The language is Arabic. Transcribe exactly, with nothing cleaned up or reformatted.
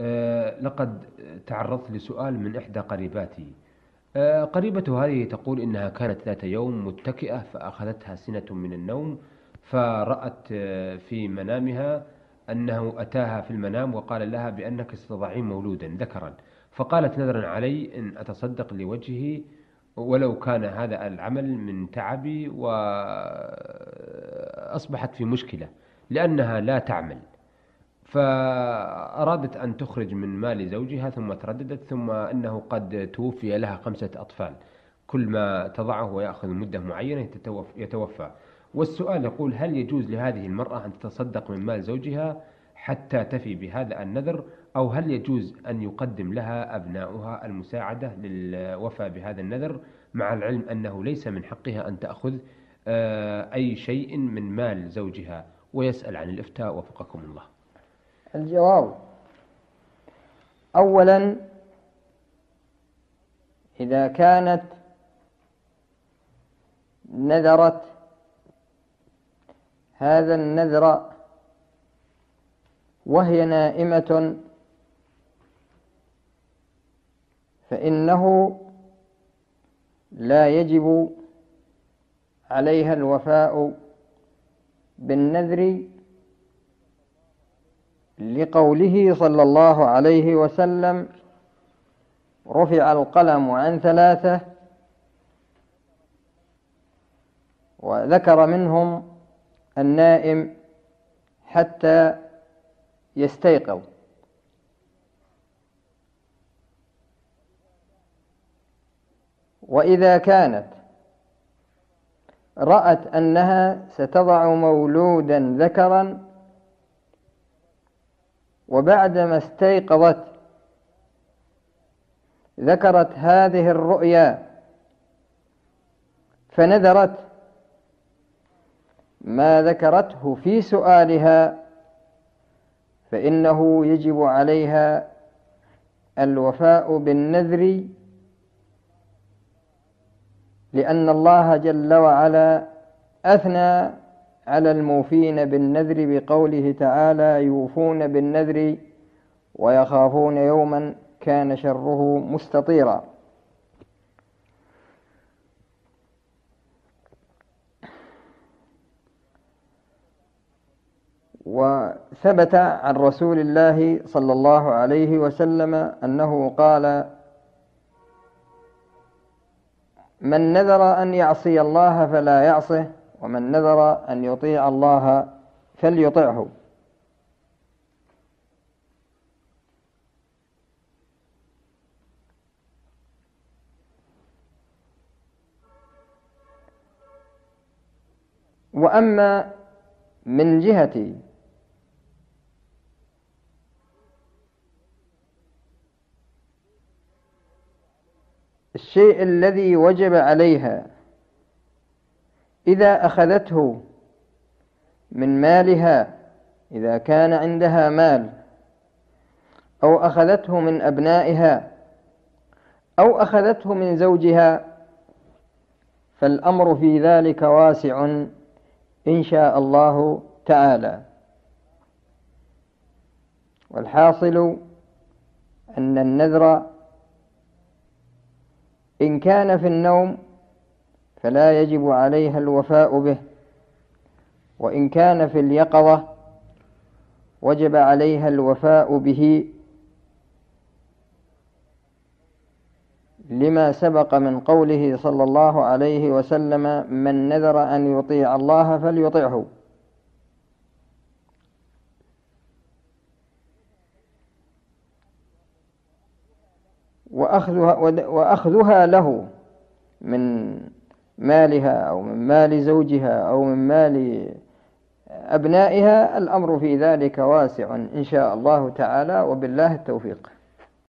آه، لقد تعرضت لسؤال من إحدى قريباتي. آه، قريبته هذه تقول إنها كانت ذات يوم متكئة فأخذتها سنة من النوم، فرأت آه، في منامها أنه أتاها في المنام وقال لها بأنك ستضعين مولودا ذكرا، فقالت نذرا علي أن أتصدق لوجهه ولو كان هذا العمل من تعبي، وأصبحت في مشكلة لأنها لا تعمل، فأرادت أن تخرج من مال زوجها ثم ترددت، ثم أنه قد توفي لها خمسة أطفال، كل ما تضعه ويأخذ مدة معينة يتوفى. والسؤال يقول: هل يجوز لهذه المرأة أن تتصدق من مال زوجها حتى تفي بهذا النذر، أو هل يجوز أن يقدم لها أبناؤها المساعدة للوفاء بهذا النذر، مع العلم أنه ليس من حقها أن تأخذ آه، أي شيء من مال زوجها؟ ويسأل عن الإفتاء وفقكم الله. الجواب: أولا، إذا كانت نذرت هذا النذر وهي نائمة فإنه لا يجب عليها الوفاء بالنذر، لقوله صلى الله عليه وسلم: رفع القلم عن ثلاثة، وذكر منهم النائم حتى يستيقظ. وإذا كانت رأت أنها ستضع مولودا ذكرا وبعدما استيقظت ذكرت هذه الرؤيا فنذرت ما ذكرته في سؤالها، فإنه يجب عليها الوفاء بالنذر، لأن الله جل وعلا أثنى على الموفين بالنذر بقوله تعالى: يوفون بالنذر ويخافون يوما كان شره مستطيرا. وثبت عن رسول الله صلى الله عليه وسلم أنه قال: من نذر أن يعصي الله فلا يعصه، ومن نذر أن يطيع الله فليطعه. وأما من جهة الشيء الذي وجب عليها إذا أخذته من مالها، إذا كان عندها مال، أو أخذته من أبنائها، أو أخذته من زوجها، فالأمر في ذلك واسع إن شاء الله تعالى. والحاصل أن النذر إن كان في النوم فلا يجب عليها الوفاء به، وإن كان في اليقظة وجب عليها الوفاء به، لما سبق من قوله صلى الله عليه وسلم: من نذر أن يطيع الله فليطعه. وأخذها, وأخذها له من مالها أو من مال زوجها أو من مال أبنائها، الأمر في ذلك واسع إن شاء الله تعالى، وبالله التوفيق.